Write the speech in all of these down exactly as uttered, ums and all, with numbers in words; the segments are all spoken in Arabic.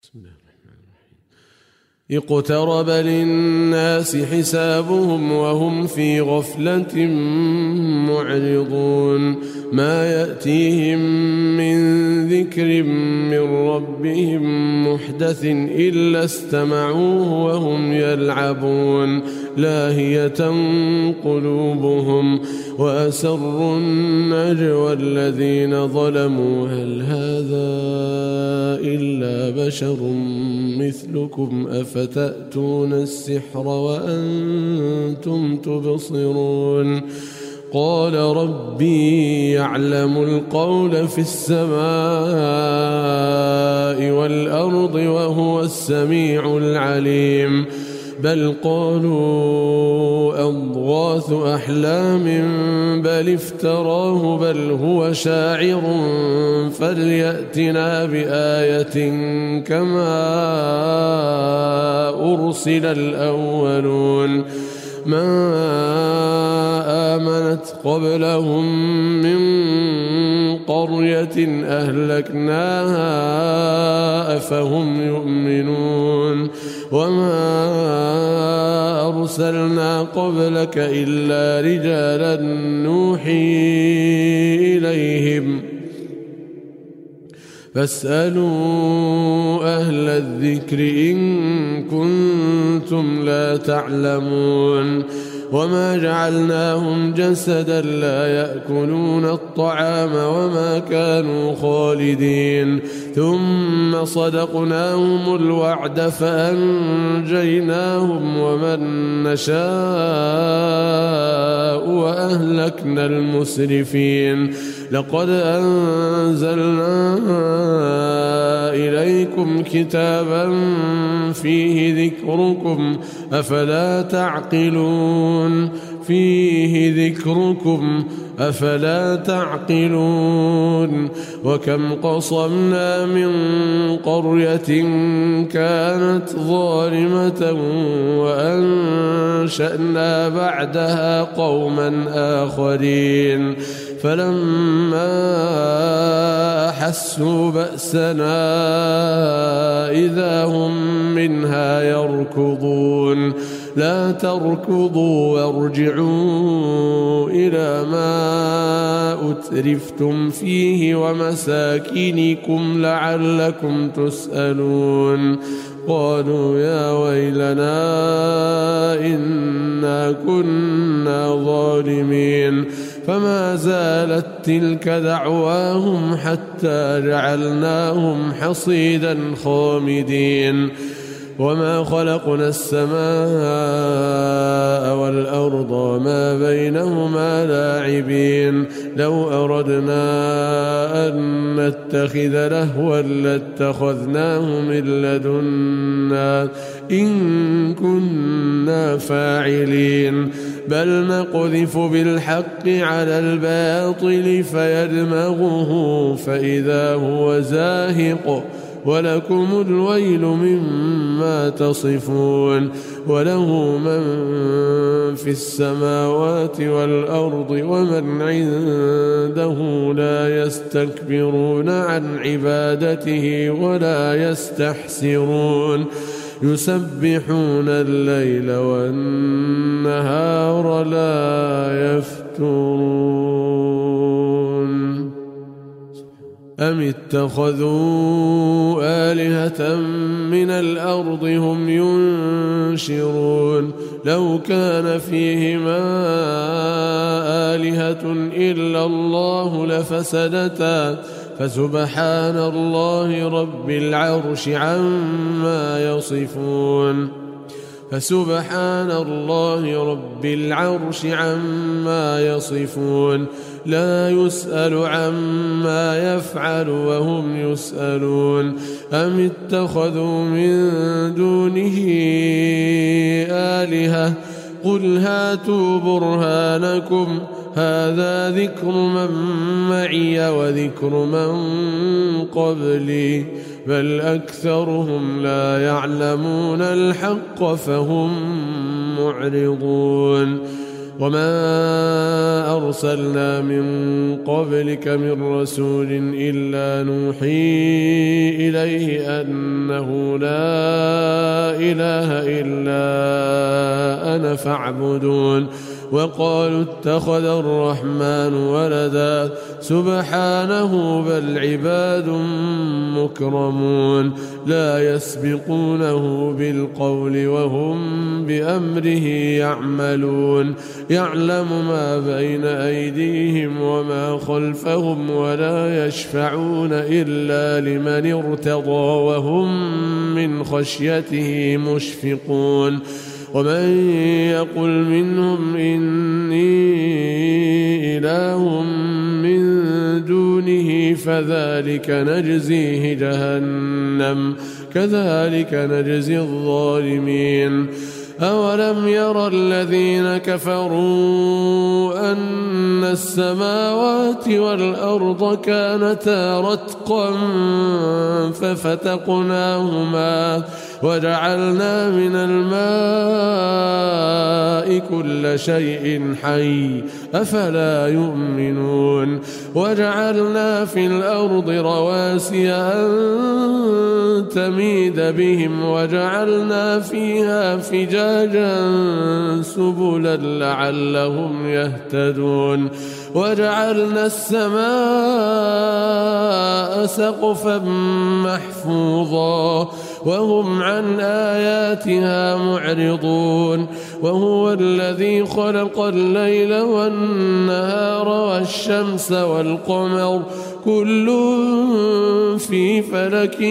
بسم الله الرحمن الرحيم. اقترب للناس حسابهم وهم في غفلة معرضون ما يأتيهم من ذكر من ربهم محدث إلا استمعوه وهم يلعبون لاهية قلوبهم وأسروا النجوى الذين ظلموا هل هذا إلا بشر مثلكم أفتأتون السحر وأنتم تبصرون قال ربي يعلم القول في السماء والأرض وهو السميع العليم بل قالوا أضغاث أحلام بل افتراه بل هو شاعر فليأتنا بآية كما أرسل الأولون ما آمنت قبلهم من قرية أهلكناها أفهم يؤمنون وما أرسلنا قبلك إلا رجالا نوحي إليهم فاسألوا أهل الذكر إن كنتم لا تعلمون وما جعلناهم جسدا لا يأكلون الطعام وما كانوا خالدين ثم صدقناهم الوعد فأنجيناهم ومن نشاء وأهلكنا المسرفين لقد أنزلنا إليكم كتابا فيه ذكركم أفلا تعقلون فيه ذكركم أفلا تعقلون وكم قصمنا من قرية كانت ظالمة وأنشأنا بعدها قوما آخرين فلما أحسوا بأسنا إذا هم منها يركضون لا تركضوا وارجعوا إلى ما أترفتم فيه ومساكنكم لعلكم تسألون قالوا يا ويلنا إنا كنا ظالمين فما زالت تلك دعواهم حتى جعلناهم حصيدا خامدين وما خلقنا السماء والأرض وما بينهما لاعبين لو أردنا أن نتخذ لهوا لاتخذناه من لدنا إن كنا فاعلين بل نقذف بالحق على الباطل فيدمغه فإذا هو زاهق ولكم الويل مما تصفون وله من في السماوات والأرض ومن عنده لا يستكبرون عن عبادته ولا يستحسرون يسبحون الليل والنهار لا يفترون أم اتخذوا آلهة من الأرض هم ينشرون لو كان فيهما آلهة إلا الله لفسدتا فسبحان الله رب العرش عما يصفون فسبحان الله رب العرش عما يصفون لا يسأل عما يفعل وهم يسألون أم اتخذوا من دونه آلهة قل هاتوا برهانكم هذا ذكر من معي وذكر من قبلي بل أكثرهم لا يعلمون الحق فهم معرضون وما أرسلنا من قبلك من رسول إلا نوحي إليه أنه لا إله إلا أنا فاعبدون وقالوا اتخذ الرحمن ولدا سبحانه بل عباد مكرمون لا يسبقونه بالقول وهم بأمره يعملون يعلم ما بين أيديهم وما خلفهم ولا يشفعون إلا لمن ارتضى وهم من خشيته مشفقون ومن يقل منهم إني إله من دونه فذلك نجزيه جهنم كذلك نجزي الظالمين أولم ير الذين كفروا أن السماوات والأرض كانتا رتقا ففتقناهما وجعلنا من الماء كل شيء حي أفلا يؤمنون وجعلنا في الأرض رواسي أن تميد بهم وجعلنا فيها فجاجا سبلا لعلهم يهتدون وجعلنا السماء سقفا محفوظا وهم عن آياتها معرضون وهو الذي خلق الليل والنهار والشمس والقمر كل في فلك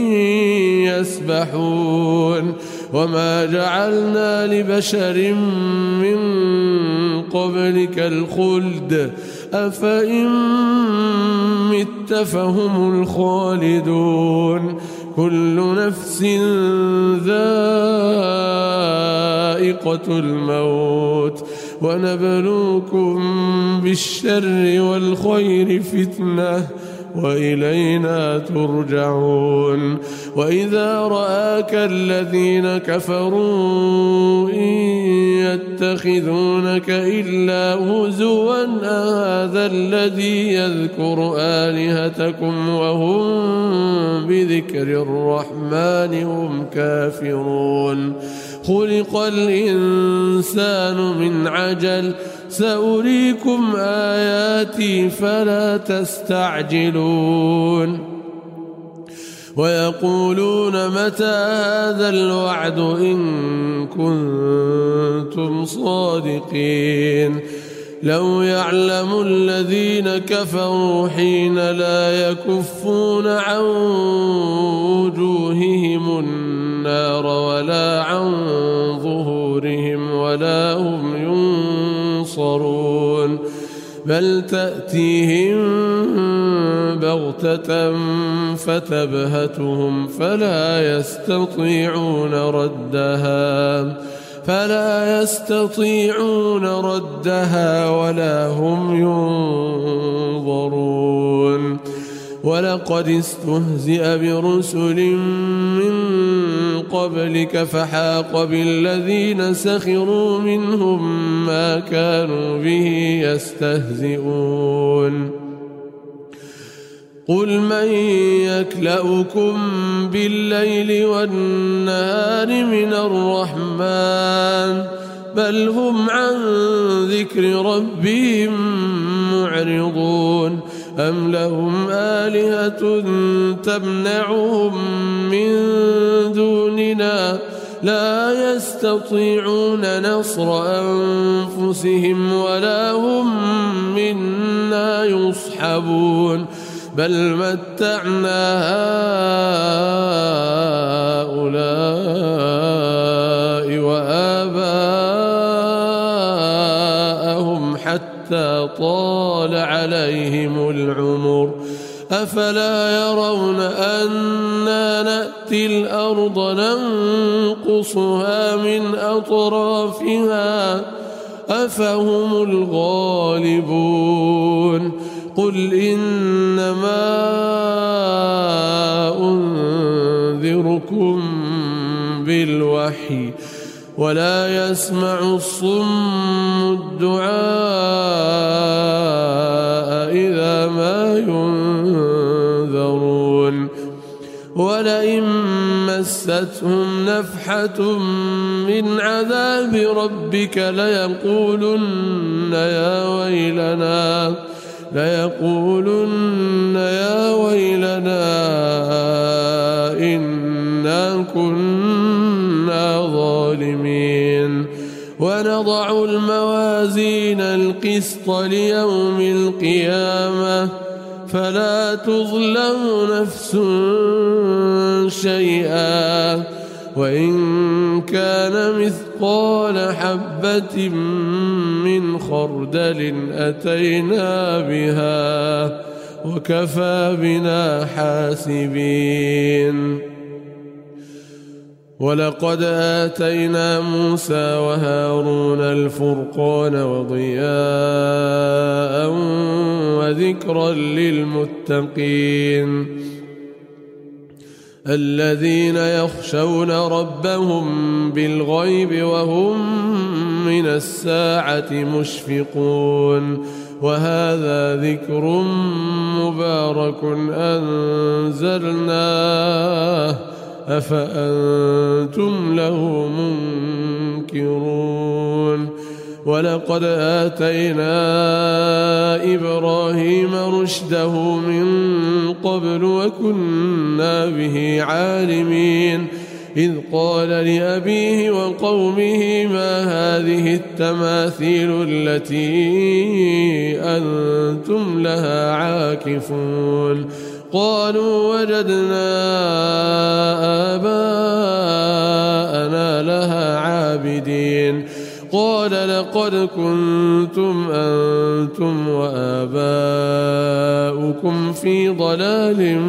يسبحون وما جعلنا لبشر من قبلك الخلد أفإن مت فهم الخالدون كل نفس ذائقة الموت ونبلوكم بالشر والخير فتنة وإلينا ترجعون وإذا رآك الذين كفروا إن يتخذونك إلا هزوا أهذا الذي يذكر آلهتكم وهم بذكر الرحمن هم كافرون خلق الإنسان من عجل سأريكم آياتي فلا تستعجلون ويقولون متى هذا الوعد إن كنتم صادقين لو يعلم الذين كفروا حين لا يكفون عن وجوههم النار ولا عن ظهورهم ولا هم ينصرون بل تأتيهم بغتة فتبهتهم فلا يستطيعون ردها فلا يستطيعون ردها ولا هم ينظرون ولقد استهزئ برسل من قبلك فحاق بالذين سخروا منهم ما كانوا به يستهزئون قل من يكلؤكم بالليل والنهار من الرحمن بل هم عن ذكر ربهم معرضون أم لهم آلهة تمنعهم من دوننا لا يستطيعون نصر أنفسهم ولا هم منا يصحبون بل متعنا هؤلاء وآباءهم حتى طال عليهم العمر أفلا يرون أنا نأتي الأرض ننقصها من أطرافها أفهم الغالبون قل إنما أنذركم بالوحي ولا يسمع الصم الدعاء إذا ما ينذرون ولئن مستهم نفحة من عذاب ربك ليقولن يا ويلنا ليقولن يا ويلنا إنا كنا ظالمين ونضع الموازين القسط ليوم القيامة فلا تظلم نفس شيئا وإن كان مثقال حبة من خردل أتينا بها وكفى بنا حاسبين ولقد آتينا موسى وهارون الفرقان وضياء وذكرا للمتقين الذين يخشون ربهم بالغيب وهم من الساعة مشفقون وهذا ذكر مبارك أنزلناه أفأنتم له منكرون ولقد آتينا إبراهيم رشده من قبل وكنا به عالمين إذ قال لأبيه وقومه ما هذه التماثيل التي أنتم لها عاكفون قالوا وجدنا آباءنا لها عابدين قال لقد كنتم أنتم وآباؤكم في ضلال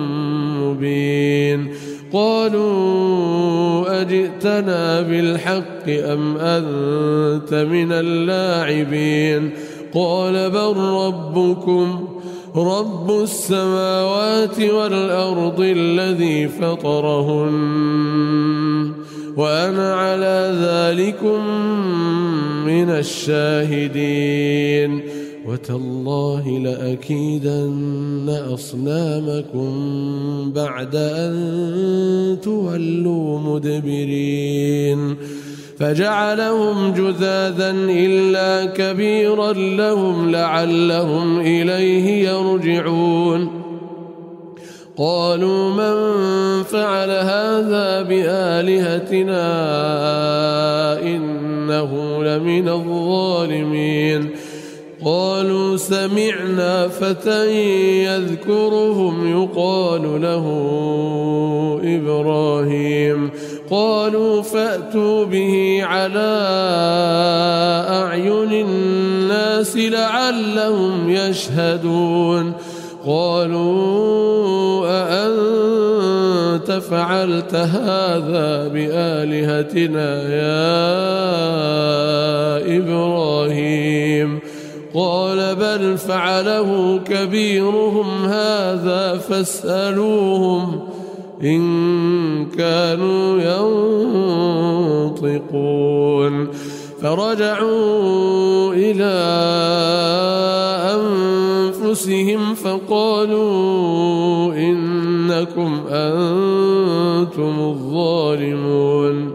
مبين قالوا أجئتنا بالحق أم أنت من اللاعبين قال بل ربكم رب السماوات والأرض الذي فطرهن وأنا على ذلكم من الشاهدين وتالله لأكيدن أصنامكم بعد أن تولوا مدبرين فجعلهم جذاذا إلا كبيرا لهم لعلهم إليه يرجعون قالوا من فعل هذا بآلهتنا إنه لمن الظالمين قالوا سمعنا فتى يذكرهم يقال له إبراهيم قالوا فأتوا به على أعين الناس لعلهم يشهدون قالوا أأنت فعلت هذا بآلهتنا يا إبراهيم قال بل فعله كبيرهم هذا فاسألوهم إن كانوا ينطقون فرجعوا إلى أنفسهم فقالوا إنكم أنتم الظالمون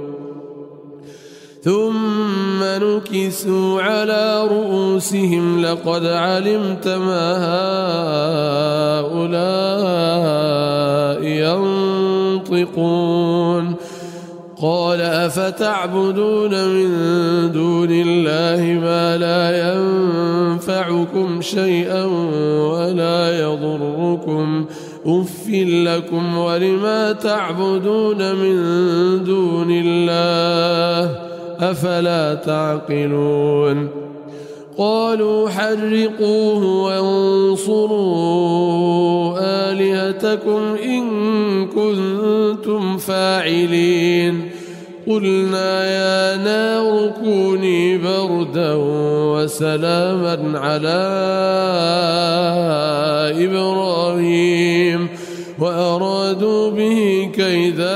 ثم نكسوا على رؤوسهم لقد علمت ما هؤلاء ينطقون قال أفتعبدون من دون الله ما لا ينفعكم شيئا ولا يضركم أف لكم ولما تعبدون من دون الله أفلا تعقلون قالوا حرقوه وانصروا آلهتكم إن كنتم فاعلين قلنا يا نار كوني بردا وسلاما على إبراهيم وأرادوا به كيدا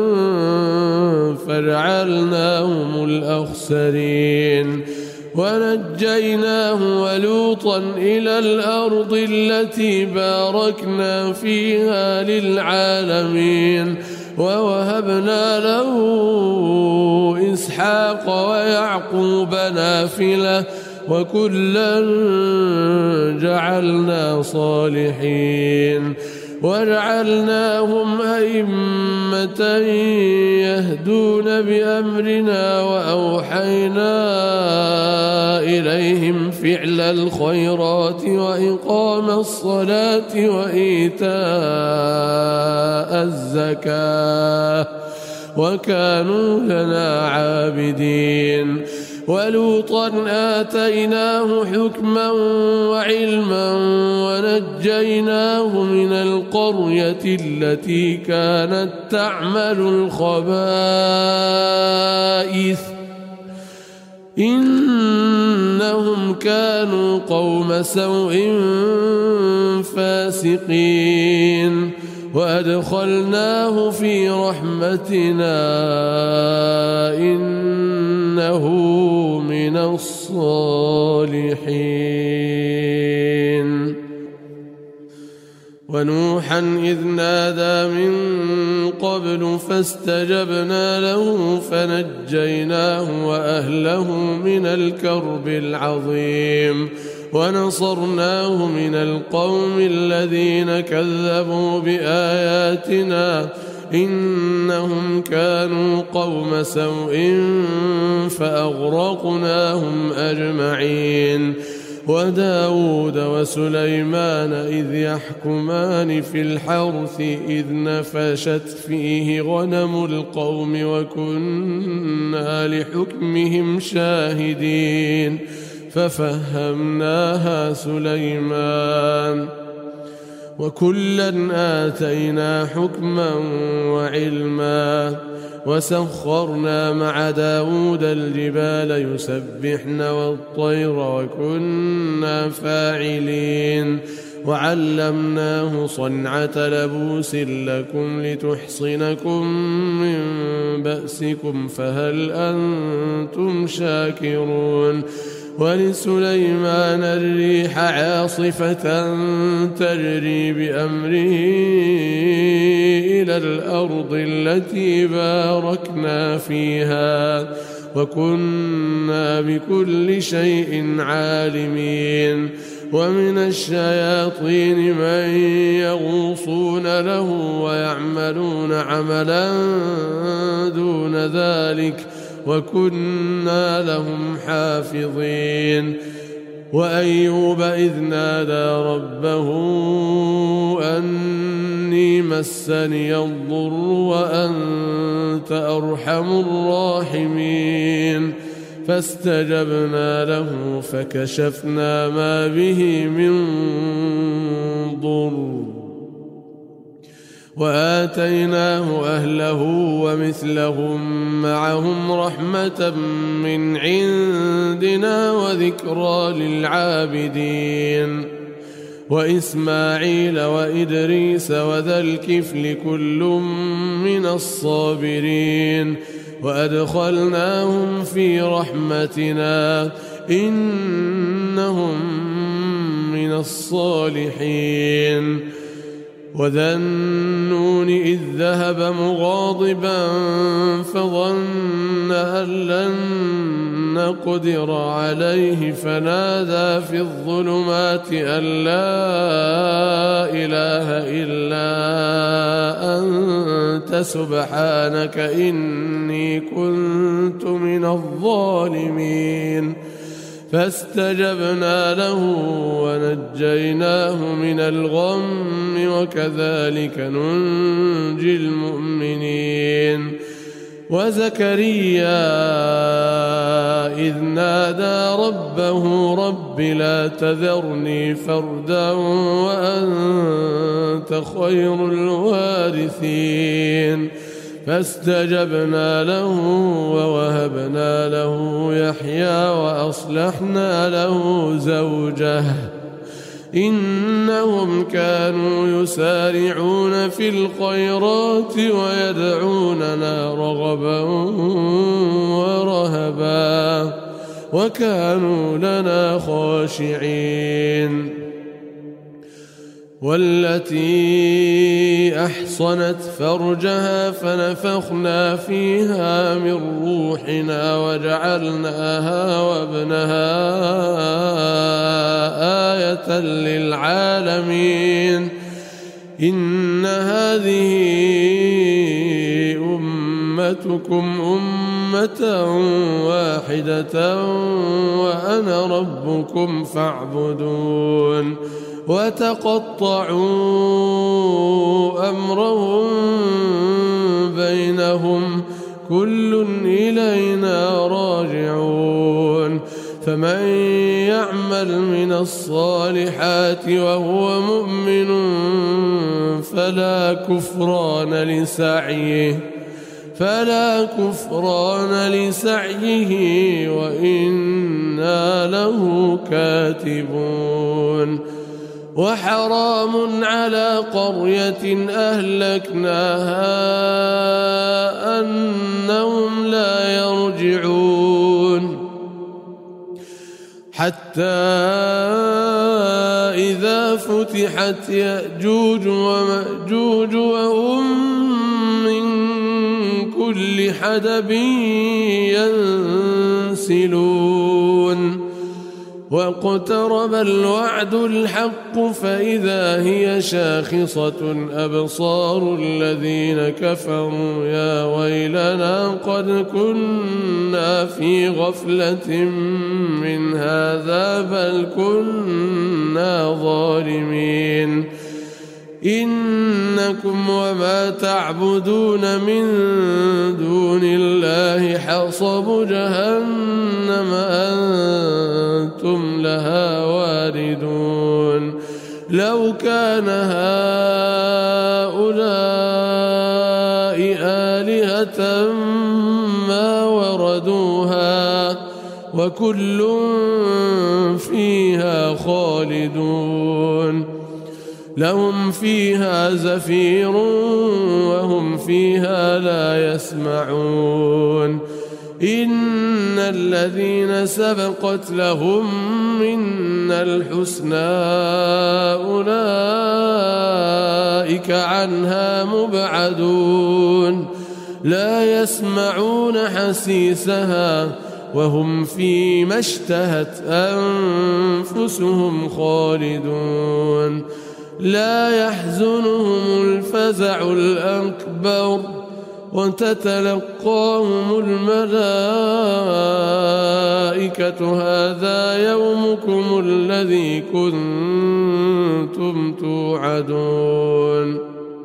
فجعلناهم الأخسرين ونجيناه ولوطا إلى الأرض التي باركنا فيها للعالمين ووهبنا له إسحاق ويعقوب نافلة وكلا جعلنا صالحين وجعلناهم أئمة يهدون بأمرنا وأوحينا إليهم فعل الخيرات وإقام الصلاة وإيتاء الزكاة وكانوا لنا عابدين ولوطا آتيناه حكما وعلما ونجيناه من القرية التي كانت تعمل الخبائث إنهم كانوا قوم سوء فاسقين وأدخلناه في رحمتنا إنه من الصالحين ونوحا إذ نادى من قبل فاستجبنا له فنجيناه وأهله من الكرب العظيم ونصرناه من القوم الذين كذبوا بآياتنا إنهم كانوا قوم سوء فأغرقناهم أجمعين وداود وسليمان إذ يحكمان في الحرث إذ نفشت فيه غنم القوم وكنا لحكمهم شاهدين ففهمناها سليمان وكلا آتينا حكما وعلما وسخرنا مع داود الجبال يسبحن والطير وكنا فاعلين وعلمناه صنعة لبوس لكم لتحصنكم من بأسكم فهل أنتم شاكرون ولسليمان الريح عاصفة تجري بأمره إلى الأرض التي باركنا فيها وكنا بكل شيء عالمين ومن الشياطين من يغوصون له ويعملون عملا دون ذلك وكنا لهم حافظين وأيوب إذ نادى ربه أني مسني الضر وأنت أرحم الراحمين فاستجبنا له فكشفنا ما به من ضر وآتيناه أهله ومثلهم معهم رحمة من عندنا وذكرى للعابدين وإسماعيل وإدريس وذا الكفل كل من الصابرين وأدخلناهم في رحمتنا إنهم من الصالحين وذا النون إذ ذهب مغاضبا فظن أن لن نقدر عليه فنادى في الظلمات أن لا إله إلا أنت سبحانك إني كنت من الظالمين فاستجبنا له ونجيناه من الغم وكذلك ننجي المؤمنين وزكريا إذ نادى ربه رب لا تذرني فردا وأنت خير الوارثين فاستجبنا له ووهبنا له يحيى وأصلحنا له زوجه إنهم كانوا يسارعون في الخيرات ويدعوننا رغبا ورهبا وكانوا لنا خاشعين. والتي أحصنت فرجها فنفخنا فيها من روحنا وجعلناها وابنها آية للعالمين. إن هذه أمتكم أمة واحدة وأنا ربكم فاعبدون. وتقطعوا أمرهم بينهم كل إلينا راجعون. فمن يعمل من الصالحات وهو مؤمن فلا كفران لسعيه فلا كفران لسعيه وإنا له كاتبون. وحرام على قرية أهلكناها أنهم لا يرجعون حتى إذا فتحت يأجوج ومأجوج وهم من كل حدب ينسلون. واقترب الوعد الحق فإذا هي شاخصة أبصار الذين كفروا يا ويلنا قد كنا في غفلة من هذا بل كنا ظالمين. إنكم وما تعبدون من دون الله حصب جهنم أنتم لها واردون. لو كان هؤلاء آلهة ما وردوها وكل فيها خالدون. لهم فيها زفير وهم فيها لا يسمعون. إن الذين سبقت لهم منا الحسنى أولئك عنها مبعدون. لا يسمعون حسيسها وهم فيما اشتهت أنفسهم خالدون. لا يحزنهم الفزع الأكبر وتتلقاهم الملائكة هذا يومكم الذي كنتم توعدون.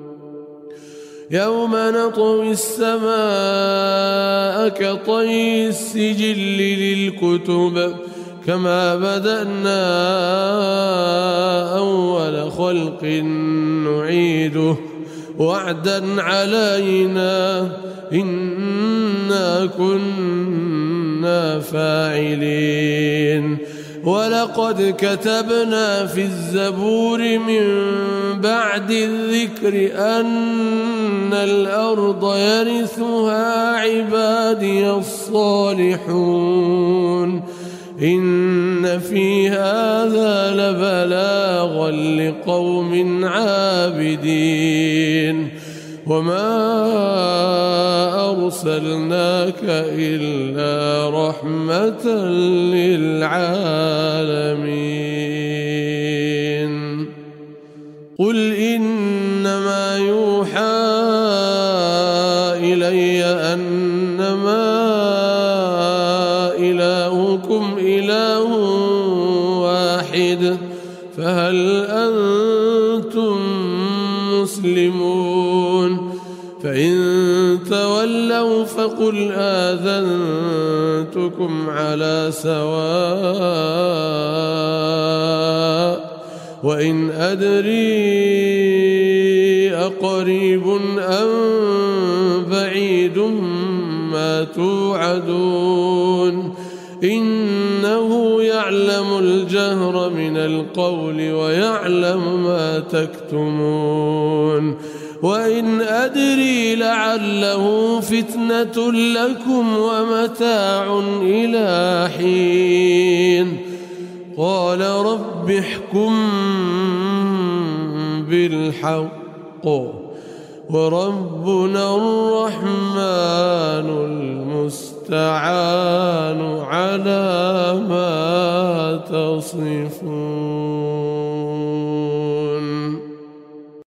يوم نطوي السماء كطي السجل للكتب كما بدأنا أول خلق نعيده وعدا علينا إنا كنا فاعلين. ولقد كتبنا في الزبور من بعد الذكر أن الأرض يرثها عبادي الصالحون. إن في هذا لبلاغا لقوم عابدين. وما أرسلناك إلا رحمة للعالمين. قل إنما يوحى إلي أنما إلهكم إله واحد فهل أنتم مسلمون؟ فإن تولوا فقل آذنتكم على سواء. وإن أدري أقريب أم بعيد ما توعدون إنه يعلم الجهر من القول ويعلم ما تكتمون وإن أدري لعله فتنة لكم ومتاع إلى حين قال رب احكم بالحق وربنا الرحمن المستعان على ما تصفون.